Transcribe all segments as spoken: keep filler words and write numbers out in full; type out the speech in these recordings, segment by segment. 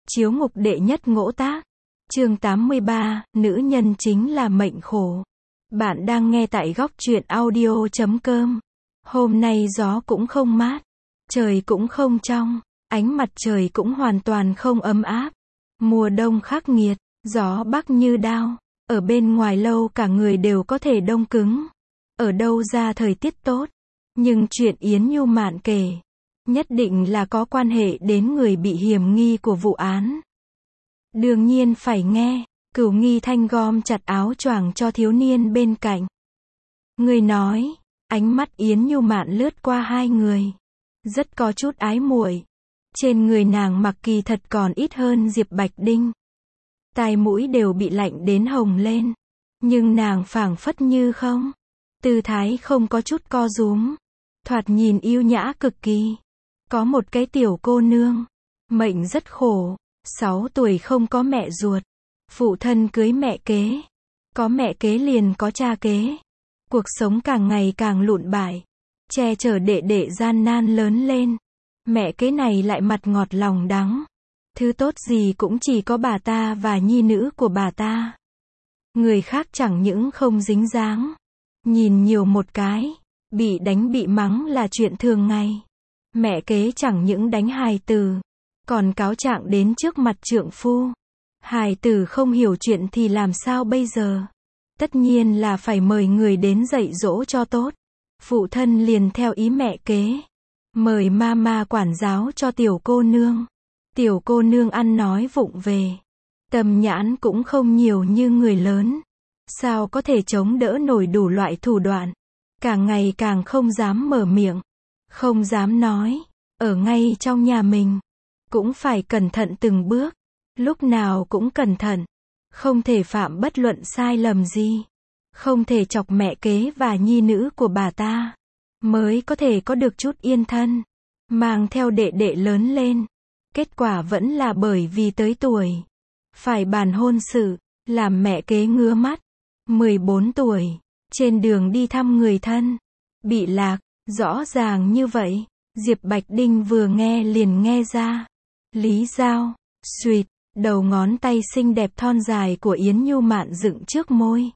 Chiếu ngục đệ nhất ngỗ tác. Chương tám mươi ba, nữ nhân chính là mệnh khổ. Bạn đang nghe tại góc truyện audio chấm com. Hôm nay gió cũng không mát, trời cũng không trong, ánh mặt trời cũng hoàn toàn không ấm áp. Mùa đông khắc nghiệt, gió bắc như đao, ở bên ngoài lâu cả người đều có thể đông cứng. Ở đâu ra thời tiết tốt, nhưng chuyện Yến Nhu Mạn kể, nhất định là có quan hệ đến người bị hiểm nghi của vụ án. Đương nhiên phải nghe. Cửu Nghi Thanh gom chặt áo choàng cho thiếu niên bên cạnh. Người nói, ánh mắt Yến Nhu Mạn lướt qua hai người, rất có chút ái muội. Trên người nàng mặc kỳ thật còn ít hơn Diệp Bạch Đinh. Tai mũi đều bị lạnh đến hồng lên, nhưng nàng phảng phất như không. Tư thái không có chút co rúm, thoạt nhìn yêu nhã cực kỳ. Có một cái tiểu cô nương, mệnh rất khổ, sáu tuổi không có mẹ ruột. Phụ thân cưới mẹ kế, có mẹ kế liền có cha kế. Cuộc sống càng ngày càng lụn bại, che chở đệ đệ gian nan lớn lên. Mẹ kế này lại mặt ngọt lòng đắng, thứ tốt gì cũng chỉ có bà ta và nhi nữ của bà ta. Người khác chẳng những không dính dáng, nhìn nhiều một cái, bị đánh bị mắng là chuyện thường ngày. Mẹ kế chẳng những đánh hài tử, còn cáo trạng đến trước mặt trượng phu. Hài tử không hiểu chuyện thì làm sao bây giờ? Tất nhiên là phải mời người đến dạy dỗ cho tốt. Phụ thân liền theo ý mẹ kế, mời mama quản giáo cho tiểu cô nương. Tiểu cô nương ăn nói vụng về, tầm nhãn cũng không nhiều như người lớn. Sao có thể chống đỡ nổi đủ loại thủ đoạn? Càng ngày càng không dám mở miệng, không dám nói. Ở ngay trong nhà mình, cũng phải cẩn thận từng bước. Lúc nào cũng cẩn thận, không thể phạm bất luận sai lầm gì, không thể chọc mẹ kế và nhi nữ của bà ta, mới có thể có được chút yên thân, mang theo đệ đệ lớn lên. Kết quả vẫn là bởi vì tới tuổi phải bàn hôn sự, làm mẹ kế ngứa mắt. mười bốn tuổi, trên đường đi thăm người thân, bị lạc, rõ ràng như vậy. Diệp Bạch Đinh vừa nghe liền nghe ra. Lý Giao, suýt. Đầu ngón tay xinh đẹp thon dài của Yến Nhu Mạn dựng trước môi.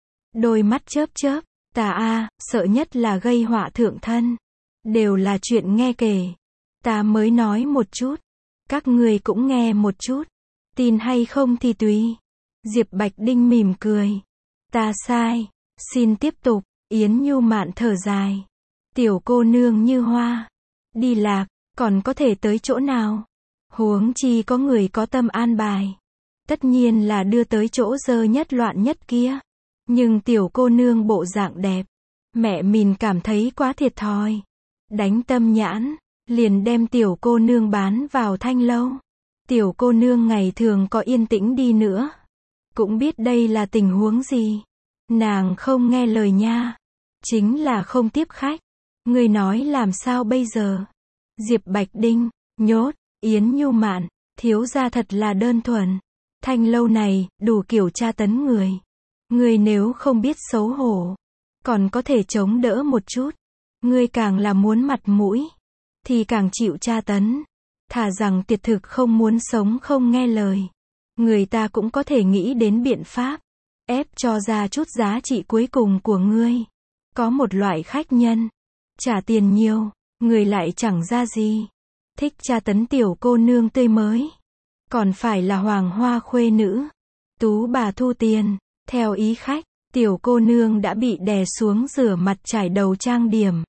Đôi mắt chớp chớp, ta a, sợ nhất là gây họa thượng thân. Đều là chuyện nghe kể. Ta mới nói một chút, các người cũng nghe một chút. Tin hay không thì tùy. Diệp Bạch Đinh mỉm cười. Ta sai, xin tiếp tục. Yến Nhu Mạn thở dài. Tiểu cô nương như hoa, đi lạc, còn có thể tới chỗ nào? Huống chi có người có tâm an bài, tất nhiên là đưa tới chỗ dơ nhất loạn nhất kia. Nhưng tiểu cô nương bộ dạng đẹp, mẹ mình cảm thấy quá thiệt thòi. Đánh tâm nhãn, liền đem tiểu cô nương bán vào thanh lâu. Tiểu cô nương ngày thường có yên tĩnh đi nữa, cũng biết đây là tình huống gì. Nàng không nghe lời nha, chính là không tiếp khách. Người nói làm sao bây giờ? Diệp Bạch Đinh, nhốt. Yến Nhu Mạn, thiếu gia thật là đơn thuần. Thanh lâu này, đủ kiểu tra tấn người. Người nếu không biết xấu hổ, còn có thể chống đỡ một chút. Người càng là muốn mặt mũi, thì càng chịu tra tấn. Thà rằng tiệt thực không muốn sống không nghe lời. Người ta cũng có thể nghĩ đến biện pháp, ép cho ra chút giá trị cuối cùng của ngươi. Có một loại khách nhân, trả tiền nhiều, người lại chẳng ra gì. Thích tra tấn tiểu cô nương tươi mới, còn phải là hoàng hoa khuê nữ. Tú bà thu tiền, theo ý khách, tiểu cô nương đã bị đè xuống rửa mặt trải đầu trang điểm.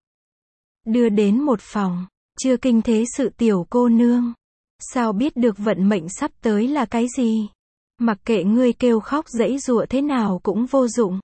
Đưa đến một phòng, chưa kinh thế sự tiểu cô nương. Sao biết được vận mệnh sắp tới là cái gì? Mặc kệ ngươi kêu khóc giãy giụa thế nào cũng vô dụng.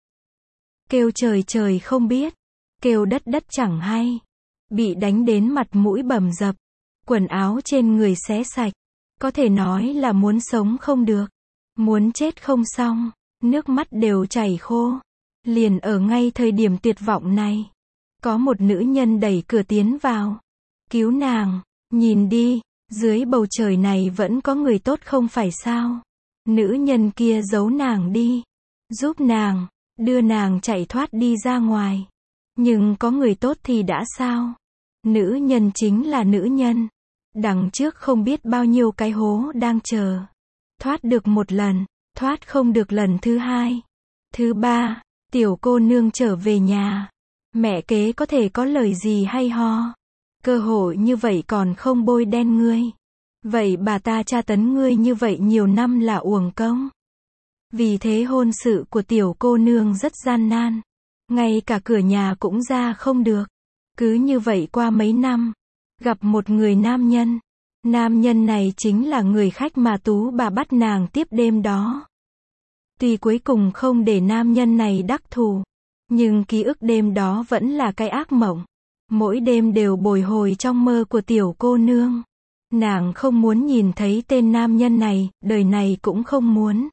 Kêu trời trời không biết, kêu đất đất chẳng hay. Bị đánh đến mặt mũi bầm dập. Quần áo trên người xé sạch, có thể nói là muốn sống không được, muốn chết không xong, nước mắt đều chảy khô. Liền ở ngay thời điểm tuyệt vọng này, có một nữ nhân đẩy cửa tiến vào, cứu nàng. Nhìn đi, dưới bầu trời này vẫn có người tốt không phải sao? Nữ nhân kia giấu nàng đi, giúp nàng, đưa nàng chạy thoát đi ra ngoài. Nhưng có người tốt thì đã sao? Nữ nhân chính là nữ nhân. Đằng trước không biết bao nhiêu cái hố đang chờ. Thoát được một lần, thoát không được lần thứ hai. Thứ ba, tiểu cô nương trở về nhà. Mẹ kế có thể có lời gì hay ho. Cơ hội như vậy còn không bôi đen ngươi. Vậy bà ta tra tấn ngươi như vậy nhiều năm là uổng công. Vì thế hôn sự của tiểu cô nương rất gian nan. Ngay cả cửa nhà cũng ra không được. Cứ như vậy qua mấy năm, gặp một người nam nhân. Nam nhân này chính là người khách mà Tú bà bắt nàng tiếp đêm đó. Tuy cuối cùng không để nam nhân này đắc thù, nhưng ký ức đêm đó vẫn là cái ác mộng. Mỗi đêm đều bồi hồi trong mơ của tiểu cô nương. Nàng không muốn nhìn thấy tên nam nhân này, đời này cũng không muốn.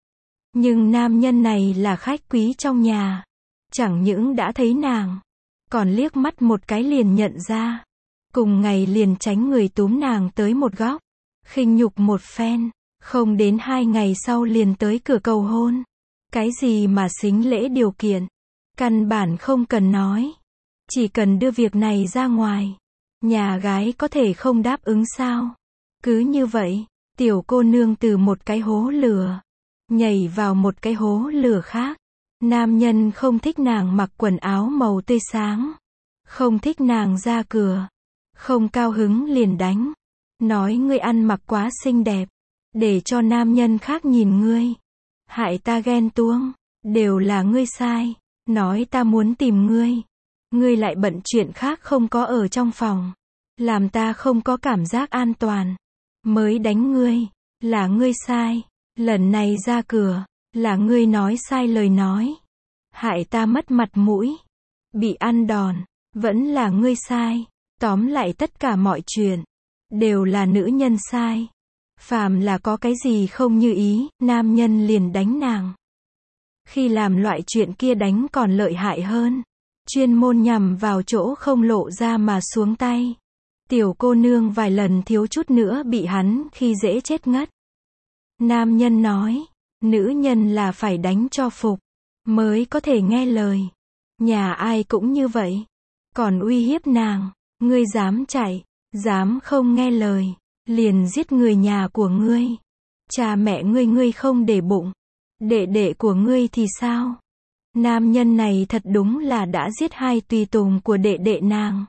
Nhưng nam nhân này là khách quý trong nhà. Chẳng những đã thấy nàng, còn liếc mắt một cái liền nhận ra. Cùng ngày liền tránh người túm nàng tới một góc, khinh nhục một phen. Không đến hai ngày sau liền tới cửa cầu hôn. Cái gì mà xính lễ điều kiện, căn bản không cần nói. Chỉ cần đưa việc này ra ngoài, nhà gái có thể không đáp ứng sao? Cứ như vậy, tiểu cô nương từ một cái hố lửa, nhảy vào một cái hố lửa khác. Nam nhân không thích nàng mặc quần áo màu tươi sáng, không thích nàng ra cửa, không cao hứng liền đánh. Nói ngươi ăn mặc quá xinh đẹp, để cho nam nhân khác nhìn ngươi. Hại ta ghen tuông, đều là ngươi sai. Nói ta muốn tìm ngươi, ngươi lại bận chuyện khác không có ở trong phòng. Làm ta không có cảm giác an toàn. Mới đánh ngươi, là ngươi sai. Lần này ra cửa, là ngươi nói sai lời nói. Hại ta mất mặt mũi, bị ăn đòn, vẫn là ngươi sai. Tóm lại tất cả mọi chuyện, đều là nữ nhân sai. Phàm là có cái gì không như ý, nam nhân liền đánh nàng. Khi làm loại chuyện kia đánh còn lợi hại hơn. Chuyên môn nhằm vào chỗ không lộ ra mà xuống tay. Tiểu cô nương vài lần thiếu chút nữa bị hắn khi dễ chết ngất. Nam nhân nói, nữ nhân là phải đánh cho phục, mới có thể nghe lời. Nhà ai cũng như vậy. Còn uy hiếp nàng, ngươi dám chạy, dám không nghe lời, liền giết người nhà của ngươi. Cha mẹ ngươi ngươi không để bụng. Đệ đệ của ngươi thì sao? Nam nhân này thật đúng là đã giết hai tùy tùng của đệ đệ nàng.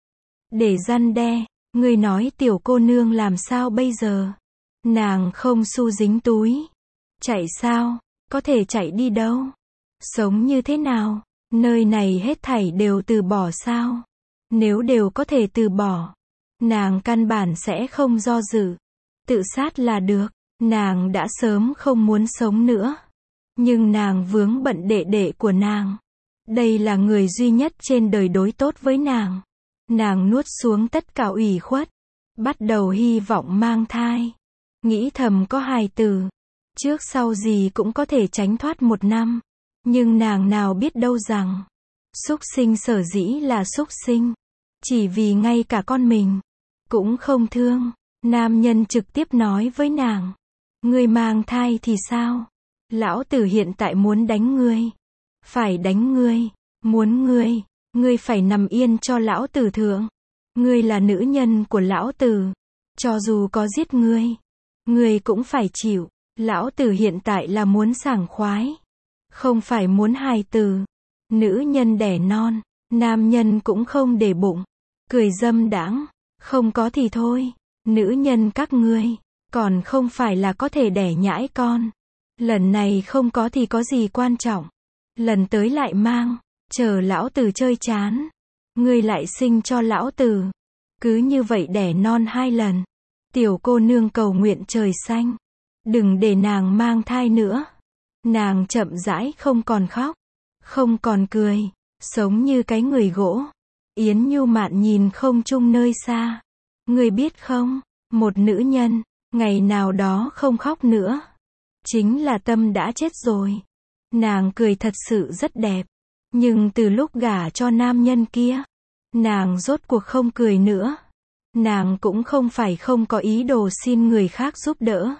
Để răn đe, ngươi nói tiểu cô nương làm sao bây giờ? Nàng không xu dính túi. Chạy sao? Có thể chạy đi đâu? Sống như thế nào? Nơi này hết thảy đều từ bỏ sao? Nếu đều có thể từ bỏ, nàng căn bản sẽ không do dự. Tự sát là được. Nàng đã sớm không muốn sống nữa. Nhưng nàng vướng bận đệ đệ của nàng. Đây là người duy nhất trên đời đối tốt với nàng. Nàng nuốt xuống tất cả ủy khuất. Bắt đầu hy vọng mang thai. Nghĩ thầm có hài tử. Trước sau gì cũng có thể tránh thoát một năm. Nhưng nàng nào biết đâu rằng, súc sinh sở dĩ là súc sinh. Chỉ vì ngay cả con mình cũng không thương. Nam nhân trực tiếp nói với nàng, ngươi mang thai thì sao? Lão tử hiện tại muốn đánh ngươi. Phải đánh ngươi. Muốn ngươi. Ngươi phải nằm yên cho lão tử thượng. Ngươi là nữ nhân của lão tử. Cho dù có giết ngươi, ngươi cũng phải chịu. Lão tử hiện tại là muốn sảng khoái. Không phải muốn hài tử. Nữ nhân đẻ non. Nam nhân cũng không để bụng. Cười dâm đãng. Không có thì thôi. Nữ nhân các ngươi, còn không phải là có thể đẻ nhãi con. Lần này không có thì có gì quan trọng. Lần tới lại mang. Chờ lão tử chơi chán, ngươi lại sinh cho lão tử. Cứ như vậy đẻ non hai lần. Tiểu cô nương cầu nguyện trời xanh, đừng để nàng mang thai nữa. Nàng chậm rãi không còn khóc, không còn cười, sống như cái người gỗ. Yến Nhu Mạn nhìn không trung nơi xa. Ngươi biết không, một nữ nhân, ngày nào đó không khóc nữa, chính là tâm đã chết rồi. Nàng cười thật sự rất đẹp. Nhưng từ lúc gả cho nam nhân kia, nàng rốt cuộc không cười nữa. Nàng cũng không phải không có ý đồ xin người khác giúp đỡ.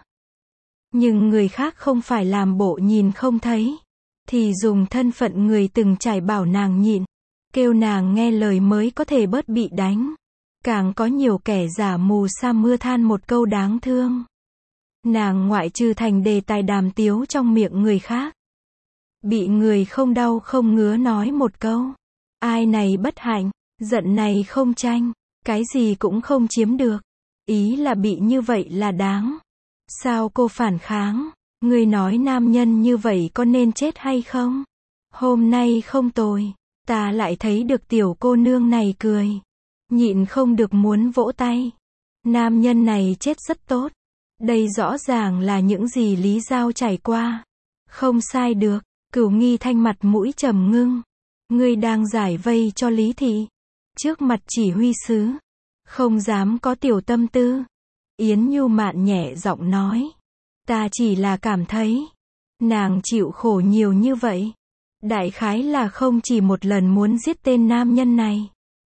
Nhưng người khác không phải làm bộ nhìn không thấy, thì dùng thân phận người từng trải bảo nàng nhịn, kêu nàng nghe lời mới có thể bớt bị đánh. Càng có nhiều kẻ giả mù sa mưa than một câu đáng thương. Nàng ngoại trừ thành đề tài đàm tiếu trong miệng người khác. Bị người không đau không ngứa nói một câu. Ai này bất hạnh, giận này không tranh, cái gì cũng không chiếm được. Ý là bị như vậy là đáng. Sao cô phản kháng? Người nói nam nhân như vậy có nên chết hay không? Hôm nay không tồi, ta lại thấy được tiểu cô nương này cười. Nhịn không được muốn vỗ tay. Nam nhân này chết rất tốt. Đây rõ ràng là những gì Lý Giao trải qua. Không sai được, Cửu Nghi Thanh mặt mũi trầm ngưng. Ngươi đang giải vây cho Lý Thị. Trước mặt chỉ huy sứ. Không dám có tiểu tâm tư. Yến Nhu Mạn nhẹ giọng nói. Ta chỉ là cảm thấy. Nàng chịu khổ nhiều như vậy. Đại khái là không chỉ một lần muốn giết tên nam nhân này.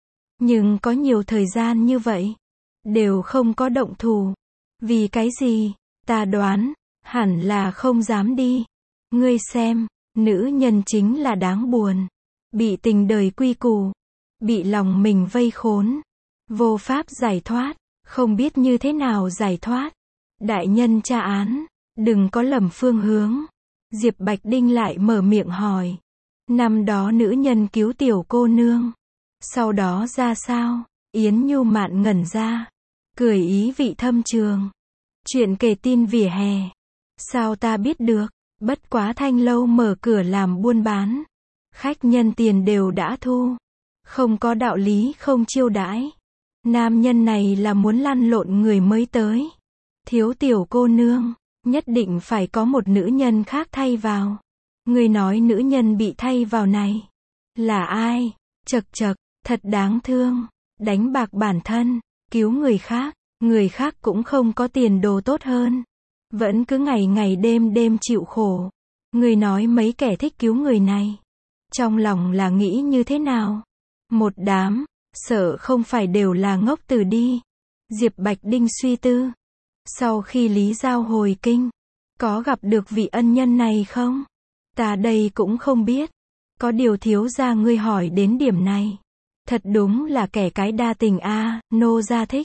Nhưng có nhiều thời gian như vậy. Đều không có động thủ. Vì cái gì? Ta đoán. Hẳn là không dám đi. Ngươi xem. Nữ nhân chính là đáng buồn. Bị tình đời quy củ. Bị lòng mình vây khốn. Vô pháp giải thoát. Không biết như thế nào giải thoát. Đại nhân tra án. Đừng có lầm phương hướng. Diệp Bạch Đinh lại mở miệng hỏi. Năm đó nữ nhân cứu tiểu cô nương. Sau đó ra sao? Yến Nhu Mạn ngẩn ra. Cười ý vị thâm trường. Chuyện kể tin vỉa hè. Sao ta biết được? Bất quá Thanh lâu mở cửa làm buôn bán. Khách nhân tiền đều đã thu. Không có đạo lý không chiêu đãi. Nam nhân này là muốn lăn lộn người mới tới. Thiếu tiểu cô nương. Nhất định phải có một nữ nhân khác thay vào. Người nói nữ nhân bị thay vào này. Là ai? Chật chật, thật đáng thương. Đánh bạc bản thân. Cứu người khác. Người khác cũng không có tiền đồ tốt hơn. Vẫn cứ ngày ngày đêm đêm chịu khổ. Người nói mấy kẻ thích cứu người này. Trong lòng là nghĩ như thế nào? Một đám. Sợ không phải đều là ngốc từ đi. Diệp Bạch Đinh suy tư. Sau khi Lý Giao hồi kinh. Có gặp được vị ân nhân này không? Ta đây cũng không biết. Có điều thiếu gia ngươi hỏi đến điểm này. Thật đúng là kẻ cái đa tình a à, nô gia thích.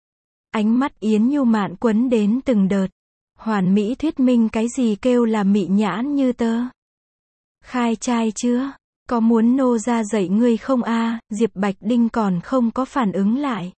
Ánh mắt Yến Nhu Mạn quấn đến từng đợt. Hoàn mỹ thuyết minh cái gì kêu là mị nhãn như tơ. Khai trai chưa? Có muốn nô gia dạy ngươi không a à? Diệp Bạch Đinh còn không có phản ứng lại.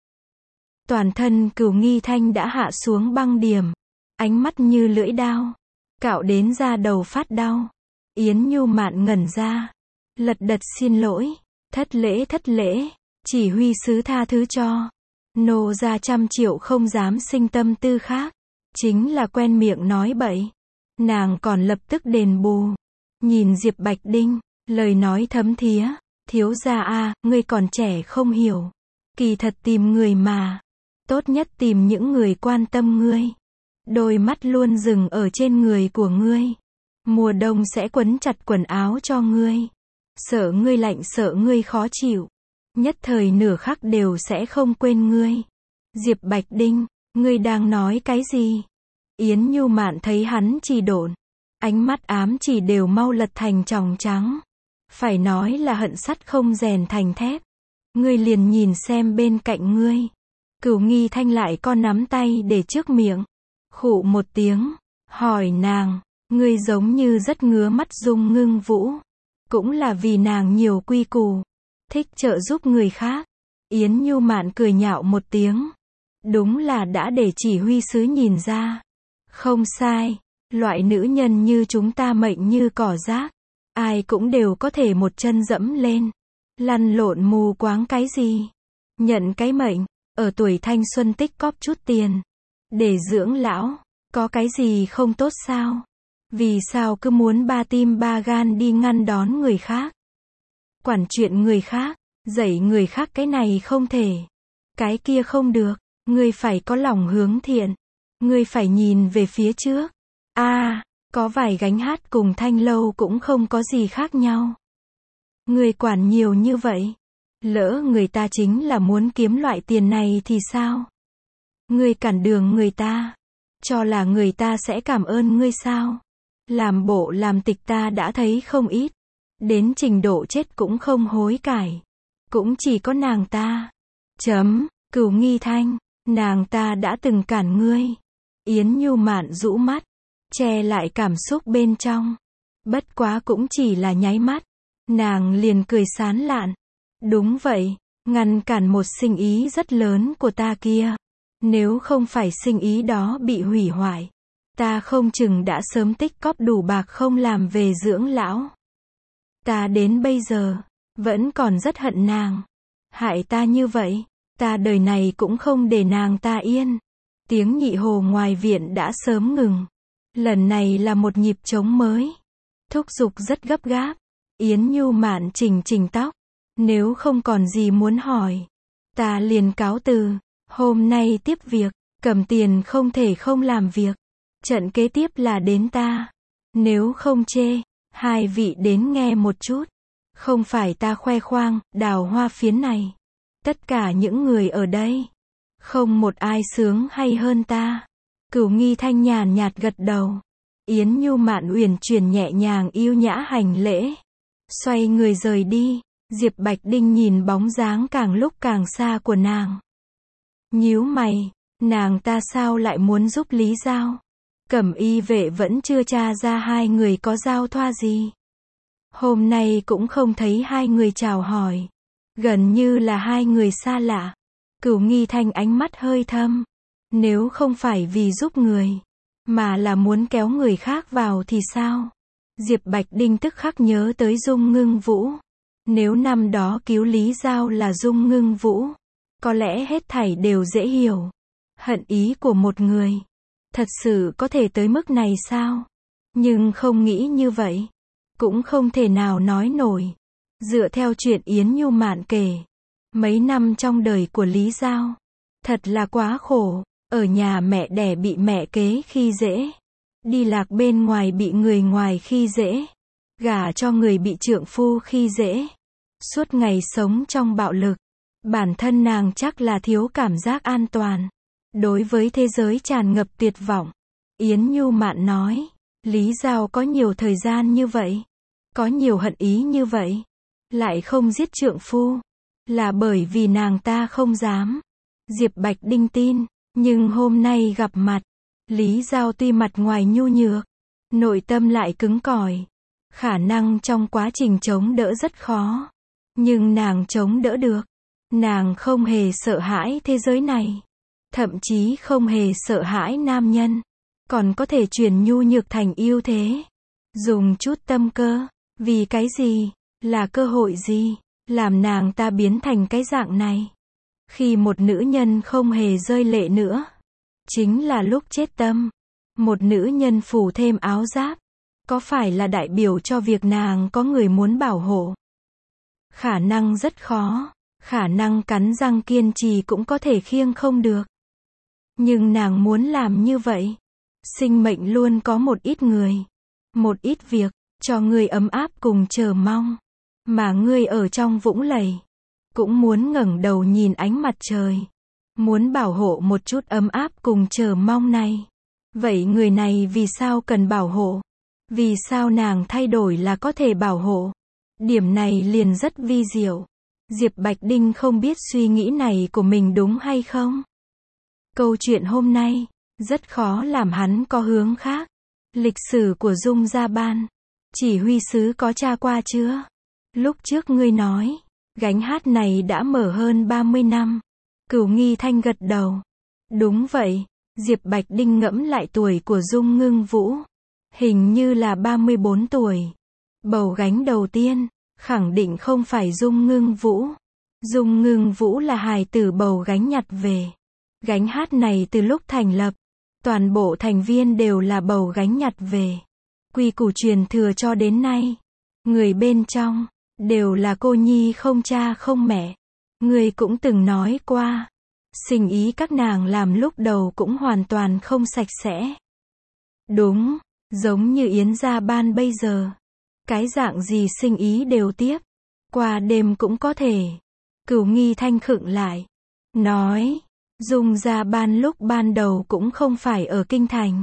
Toàn thân Cửu Nghi Thanh đã hạ xuống băng điểm. Ánh mắt như lưỡi đao. Cạo đến da đầu phát đau. Yến Nhu Mạn ngẩn ra. Lật đật xin lỗi. Thất lễ thất lễ. Chỉ huy sứ tha thứ cho. Nô gia trăm triệu không dám sinh tâm tư khác. Chính là quen miệng nói bậy. Nàng còn lập tức đền bù. Nhìn Diệp Bạch Đinh. Lời nói thấm thía. Thiếu gia a, ngươi còn trẻ không hiểu. Kỳ thật tìm người mà. Tốt nhất tìm những người quan tâm ngươi. Đôi mắt luôn dừng ở trên người của ngươi. Mùa đông sẽ quấn chặt quần áo cho ngươi. Sợ ngươi lạnh sợ ngươi khó chịu. Nhất thời nửa khắc đều sẽ không quên ngươi. Diệp Bạch Đinh, ngươi đang nói cái gì? Yến Nhu Mạn thấy hắn chỉ độn. Ánh mắt ám chỉ đều mau lật thành tròng trắng. Phải nói là hận sắt không rèn thành thép. Ngươi liền nhìn xem bên cạnh ngươi. Cửu Nghi Thanh lại con nắm tay để trước miệng. Khụ một tiếng. Hỏi nàng. Ngươi giống như rất ngứa mắt Dung Ngưng Vũ. Cũng là vì nàng nhiều quy củ. Thích trợ giúp người khác. Yến Nhu Mạn cười nhạo một tiếng. Đúng là đã để chỉ huy sứ nhìn ra. Không sai. Loại nữ nhân như chúng ta mệnh như cỏ rác. Ai cũng đều có thể một chân dẫm lên. Lăn lộn mù quáng cái gì. Nhận cái mệnh. Ở tuổi thanh xuân tích cóp chút tiền. Để dưỡng lão. Có cái gì không tốt sao? Vì sao cứ muốn ba tim ba gan đi ngăn đón người khác? Quản chuyện người khác. Dạy người khác cái này không thể. Cái kia không được. Ngươi phải có lòng hướng thiện. Ngươi phải nhìn về phía trước. a à, có vài gánh hát cùng Thanh lâu cũng không có gì khác nhau. Ngươi quản nhiều như vậy. Lỡ người ta chính là muốn kiếm loại tiền này thì sao? Ngươi cản đường người ta. Cho là người ta sẽ cảm ơn ngươi sao? Làm bộ làm tịch ta đã thấy không ít. Đến trình độ chết cũng không hối cải. Cũng chỉ có nàng ta. Chấm. Cửu Nghi Thanh, nàng ta đã từng cản ngươi. Yến Nhu Mạn rũ mắt, che lại cảm xúc bên trong. Bất quá cũng chỉ là nháy mắt. Nàng liền cười sán lạn. Đúng vậy, ngăn cản một sinh ý rất lớn của ta kia. Nếu không phải sinh ý đó bị hủy hoại, ta không chừng đã sớm tích cóp đủ bạc không làm về dưỡng lão. Ta đến bây giờ, vẫn còn rất hận nàng. Hại ta như vậy, ta đời này cũng không để nàng ta yên. Tiếng nhị hồ ngoài viện đã sớm ngừng. Lần này là một nhịp trống mới. Thúc giục rất gấp gáp. Yến Nhu Mạn chỉnh chỉnh tóc. Nếu không còn gì muốn hỏi, ta liền cáo từ. Hôm nay tiếp việc, cầm tiền không thể không làm việc. Trận kế tiếp là đến ta. Nếu không chê, hai vị đến nghe một chút. Không phải ta khoe khoang, đào hoa phiến này. Tất cả những người ở đây, không một ai sướng hay hơn ta. Cửu Nghi Thanh nhàn nhạt gật đầu. Yến Nhu Mạn uyển chuyển nhẹ nhàng yêu nhã hành lễ. Xoay người rời đi. Diệp Bạch Đinh nhìn bóng dáng càng lúc càng xa của nàng. Nhíu mày, nàng ta sao lại muốn giúp Lý Giao? Cẩm y vệ vẫn chưa tra ra hai người có giao thoa gì. Hôm nay cũng không thấy hai người chào hỏi. Gần như là hai người xa lạ. Cửu Nghi Thanh ánh mắt hơi thâm. Nếu không phải vì giúp người, mà là muốn kéo người khác vào thì sao? Diệp Bạch Đinh tức khắc nhớ tới Dung Ngưng Vũ. Nếu năm đó cứu Lý Giao là Dung Ngưng Vũ, có lẽ hết thảy đều dễ hiểu. Hận ý của một người, thật sự có thể tới mức này sao? Nhưng không nghĩ như vậy, cũng không thể nào nói nổi. Dựa theo chuyện Yến Nhu Mạn kể, mấy năm trong đời của Lý Giao, thật là quá khổ. Ở nhà mẹ đẻ bị mẹ kế khi dễ, đi lạc bên ngoài bị người ngoài khi dễ, gả cho người bị trượng phu khi dễ, suốt ngày sống trong bạo lực. Bản thân nàng chắc là thiếu cảm giác an toàn. Đối với thế giới tràn ngập tuyệt vọng, Yến Nhu Mạn nói, Lý Giao có nhiều thời gian như vậy, có nhiều hận ý như vậy, lại không giết trượng phu, là bởi vì nàng ta không dám. Diệp Bạch Đinh tin, nhưng hôm nay gặp mặt, Lý Giao tuy mặt ngoài nhu nhược, nội tâm lại cứng cỏi. Khả năng trong quá trình chống đỡ rất khó, nhưng nàng chống đỡ được. Nàng không hề sợ hãi thế giới này, thậm chí không hề sợ hãi nam nhân, còn có thể chuyển nhu nhược thành yêu thế. Dùng chút tâm cơ, vì cái gì, là cơ hội gì, làm nàng ta biến thành cái dạng này. Khi một nữ nhân không hề rơi lệ nữa, chính là lúc chết tâm. Một nữ nhân phủ thêm áo giáp, có phải là đại biểu cho việc nàng có người muốn bảo hộ? Khả năng rất khó, khả năng cắn răng kiên trì cũng có thể khiêng không được. Nhưng nàng muốn làm như vậy. Sinh mệnh luôn có một ít người, một ít việc, cho ngươi ấm áp cùng chờ mong. Mà ngươi ở trong vũng lầy, cũng muốn ngẩng đầu nhìn ánh mặt trời. Muốn bảo hộ một chút ấm áp cùng chờ mong này. Vậy người này vì sao cần bảo hộ? Vì sao nàng thay đổi là có thể bảo hộ? Điểm này liền rất vi diệu. Diệp Bạch Đinh không biết suy nghĩ này của mình đúng hay không. Câu chuyện hôm nay, rất khó làm hắn có hướng khác. Lịch sử của Dung Gia Ban, chỉ huy sứ có tra qua chưa? Lúc trước ngươi nói, gánh hát này đã mở hơn ba mươi năm. Cửu Nghi Thanh gật đầu. Đúng vậy, Diệp Bạch Đinh ngẫm lại tuổi của Dung Ngưng Vũ. Hình như là ba mươi bốn tuổi. Bầu gánh đầu tiên, khẳng định không phải Dung Ngưng Vũ. Dung Ngưng Vũ là hài tử bầu gánh nhặt về. Gánh hát này từ lúc thành lập, toàn bộ thành viên đều là bầu gánh nhặt về. Quy củ truyền thừa cho đến nay. Người bên trong, đều là cô nhi không cha không mẹ. Người cũng từng nói qua, sinh ý các nàng làm lúc đầu cũng hoàn toàn không sạch sẽ. Đúng, giống như Yến Gia Ban bây giờ. Cái dạng gì sinh ý đều tiếp. Qua đêm cũng có thể. Cửu Nghi Thanh khựng lại. Nói, Dung Gia Ban lúc ban đầu cũng không phải ở Kinh Thành.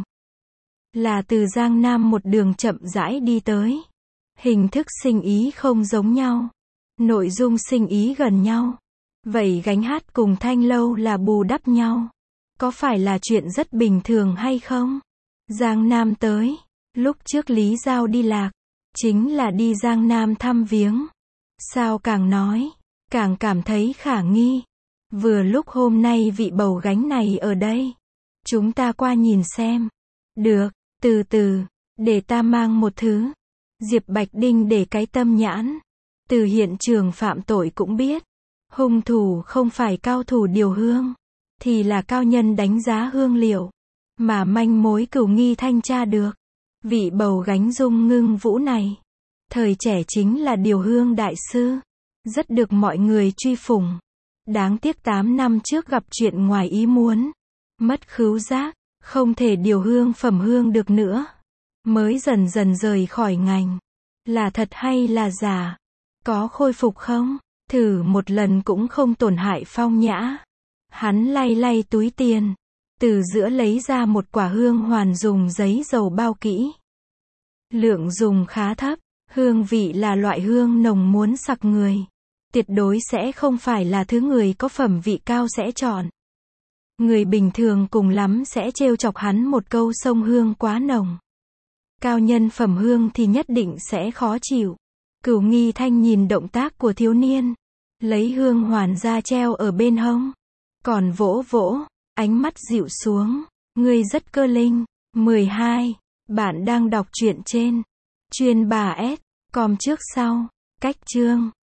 Là từ Giang Nam một đường chậm rãi đi tới. Hình thức sinh ý không giống nhau. Nội dung sinh ý gần nhau. Vậy gánh hát cùng thanh lâu là bù đắp nhau. Có phải là chuyện rất bình thường hay không? Giang Nam tới. Lúc trước Lý Giao đi lạc, chính là đi Giang Nam thăm viếng. Sao càng nói, càng cảm thấy khả nghi. Vừa lúc hôm nay vị bầu gánh này ở đây. Chúng ta qua nhìn xem. Được, từ từ, để ta mang một thứ. Diệp Bạch Đinh để cái tâm nhãn. Từ hiện trường phạm tội cũng biết. Hung thủ không phải cao thủ điều hương. Thì là cao nhân đánh giá hương liệu. Mà manh mối cửu nghi thanh tra được. Vị bầu gánh Dung Ngưng Vũ này. Thời trẻ chính là điều hương đại sư. Rất được mọi người truy phủng. Đáng tiếc tám năm trước gặp chuyện ngoài ý muốn. Mất khứu giác, không thể điều hương phẩm hương được nữa. Mới dần dần rời khỏi ngành. Là thật hay là giả? Có khôi phục không? Thử một lần cũng không tổn hại phong nhã. Hắn lay lay túi tiền. Từ giữa lấy ra một quả hương hoàn dùng giấy dầu bao kỹ. Lượng dùng khá thấp. Hương vị là loại hương nồng muốn sặc người. Tuyệt đối sẽ không phải là thứ người có phẩm vị cao sẽ chọn. Người bình thường cùng lắm sẽ trêu chọc hắn một câu sông hương quá nồng. Cao nhân phẩm hương thì nhất định sẽ khó chịu. Cửu Nghi Thanh nhìn động tác của thiếu niên. Lấy hương hoàn ra treo ở bên hông. Còn vỗ vỗ, ánh mắt dịu xuống. Ngươi rất cơ linh. mười hai. Bạn đang đọc truyện trên chuyên bà S. Com trước sau. Cách chương.